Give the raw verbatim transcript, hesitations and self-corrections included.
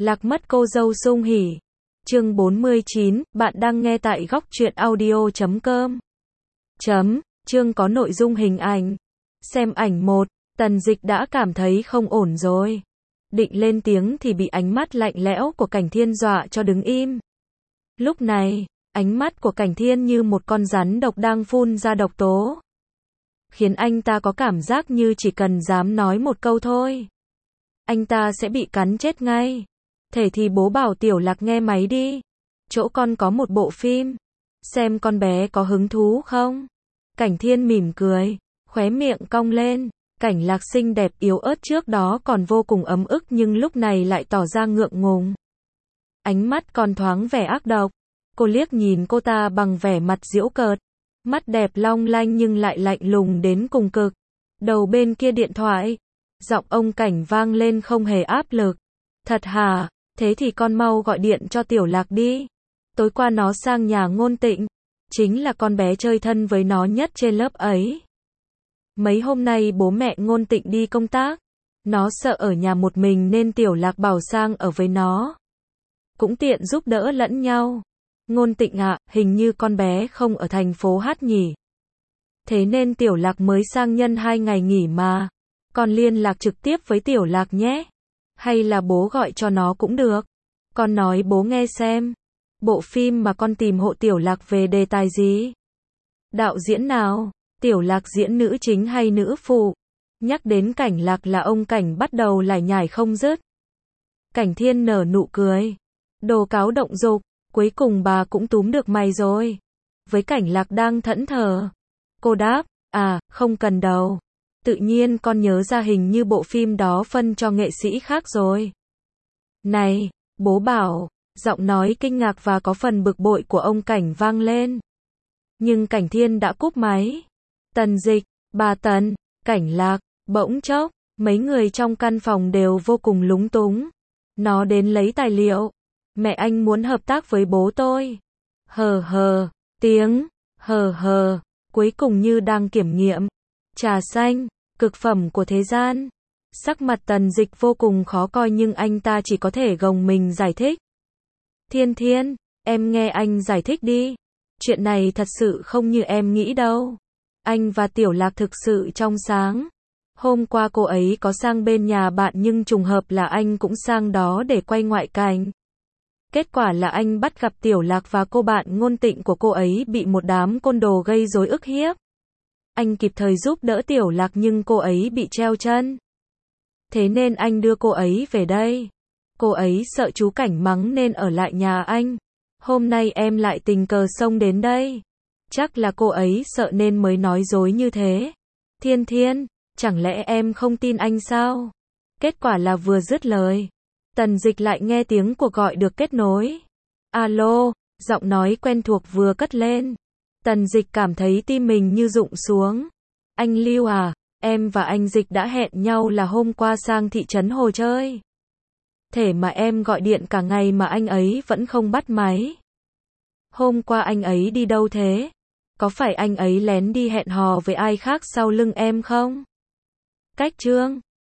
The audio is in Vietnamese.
Lạc mất cô dâu sung hỉ. Chương bốn mươi chín, bạn đang nghe tại góc truyện audio chấm com. Chấm, chương có nội dung hình ảnh. Xem ảnh một, Tần Dịch đã cảm thấy không ổn rồi. Định lên tiếng thì bị ánh mắt lạnh lẽo của Cảnh Thiên dọa cho đứng im. Lúc này, ánh mắt của Cảnh Thiên như một con rắn độc đang phun ra độc tố, khiến anh ta có cảm giác như chỉ cần dám nói một câu thôi, anh ta sẽ bị cắn chết ngay. Thế thì bố bảo Tiểu Lạc nghe máy đi. Chỗ con có một bộ phim. Xem con bé có hứng thú không? Cảnh Thiên mỉm cười, khóe miệng cong lên. Cảnh Lạc xinh đẹp yếu ớt trước đó còn vô cùng ấm ức nhưng lúc này lại tỏ ra ngượng ngùng. Ánh mắt còn thoáng vẻ ác độc. Cô liếc nhìn cô ta bằng vẻ mặt giễu cợt. Mắt đẹp long lanh nhưng lại lạnh lùng đến cùng cực. Đầu bên kia điện thoại, giọng ông Cảnh vang lên không hề áp lực. Thật hả? Thế thì con mau gọi điện cho Tiểu Lạc đi. Tối qua nó sang nhà Ngôn Tịnh. Chính là con bé chơi thân với nó nhất trên lớp ấy. Mấy hôm nay bố mẹ Ngôn Tịnh đi công tác. Nó sợ ở nhà một mình nên Tiểu Lạc bảo sang ở với nó. Cũng tiện giúp đỡ lẫn nhau. Ngôn Tịnh ạ, à, hình như con bé không ở thành phố hát nhỉ. Thế nên Tiểu Lạc mới sang nhân hai ngày nghỉ mà. Con liên lạc trực tiếp với Tiểu Lạc nhé. Hay là bố gọi cho nó cũng được. Con nói bố nghe xem. Bộ phim mà con tìm hộ Tiểu Lạc về đề tài gì? Đạo diễn nào? Tiểu Lạc diễn nữ chính hay nữ phụ? Nhắc đến Cảnh Lạc là ông Cảnh bắt đầu lải nhải không dứt. Cảnh Thiên nở nụ cười. Đồ cáo động dục, cuối cùng bà cũng túm được mày rồi. Với Cảnh Lạc đang thẫn thờ, cô đáp, à, không cần đâu. Tự nhiên con nhớ ra hình như bộ phim đó phân cho nghệ sĩ khác rồi. Này, bố bảo, giọng nói kinh ngạc và có phần bực bội của ông Cảnh vang lên. Nhưng Cảnh Thiên đã cúp máy. Tần Dịch, bà Tần, Cảnh Lạc, bỗng chốc, mấy người trong căn phòng đều vô cùng lúng túng. Nó đến lấy tài liệu. Mẹ anh muốn hợp tác với bố tôi. Hờ hờ, tiếng, hờ hờ, cuối cùng như đang kiểm nghiệm. Trà xanh, cực phẩm của thế gian. Sắc mặt Tần Dịch vô cùng khó coi nhưng anh ta chỉ có thể gồng mình giải thích. Thiên Thiên, em nghe anh giải thích đi. Chuyện này thật sự không như em nghĩ đâu. Anh và Tiểu Lạc thực sự trong sáng. Hôm qua cô ấy có sang bên nhà bạn nhưng trùng hợp là anh cũng sang đó để quay ngoại cảnh. Kết quả là anh bắt gặp Tiểu Lạc và cô bạn Ngôn Tịnh của cô ấy bị một đám côn đồ gây rối ức hiếp. Anh kịp thời giúp đỡ Tiểu Lạc nhưng cô ấy bị treo chân. Thế nên anh đưa cô ấy về đây. Cô ấy sợ chú Cảnh mắng nên ở lại nhà anh. Hôm nay em lại tình cờ xông đến đây. Chắc là cô ấy sợ nên mới nói dối như thế. Thiên Thiên, chẳng lẽ em không tin anh sao? Kết quả là vừa dứt lời, Tần Dịch lại nghe tiếng cuộc gọi được kết nối. Alo, giọng nói quen thuộc vừa cất lên. Tần Dịch cảm thấy tim mình như rụng xuống. Anh Lưu à, em và anh Dịch đã hẹn nhau là hôm qua sang thị trấn Hồ chơi. Thế mà em gọi điện cả ngày mà anh ấy vẫn không bắt máy. Hôm qua anh ấy đi đâu thế? Có phải anh ấy lén đi hẹn hò với ai khác sau lưng em không? Cách chương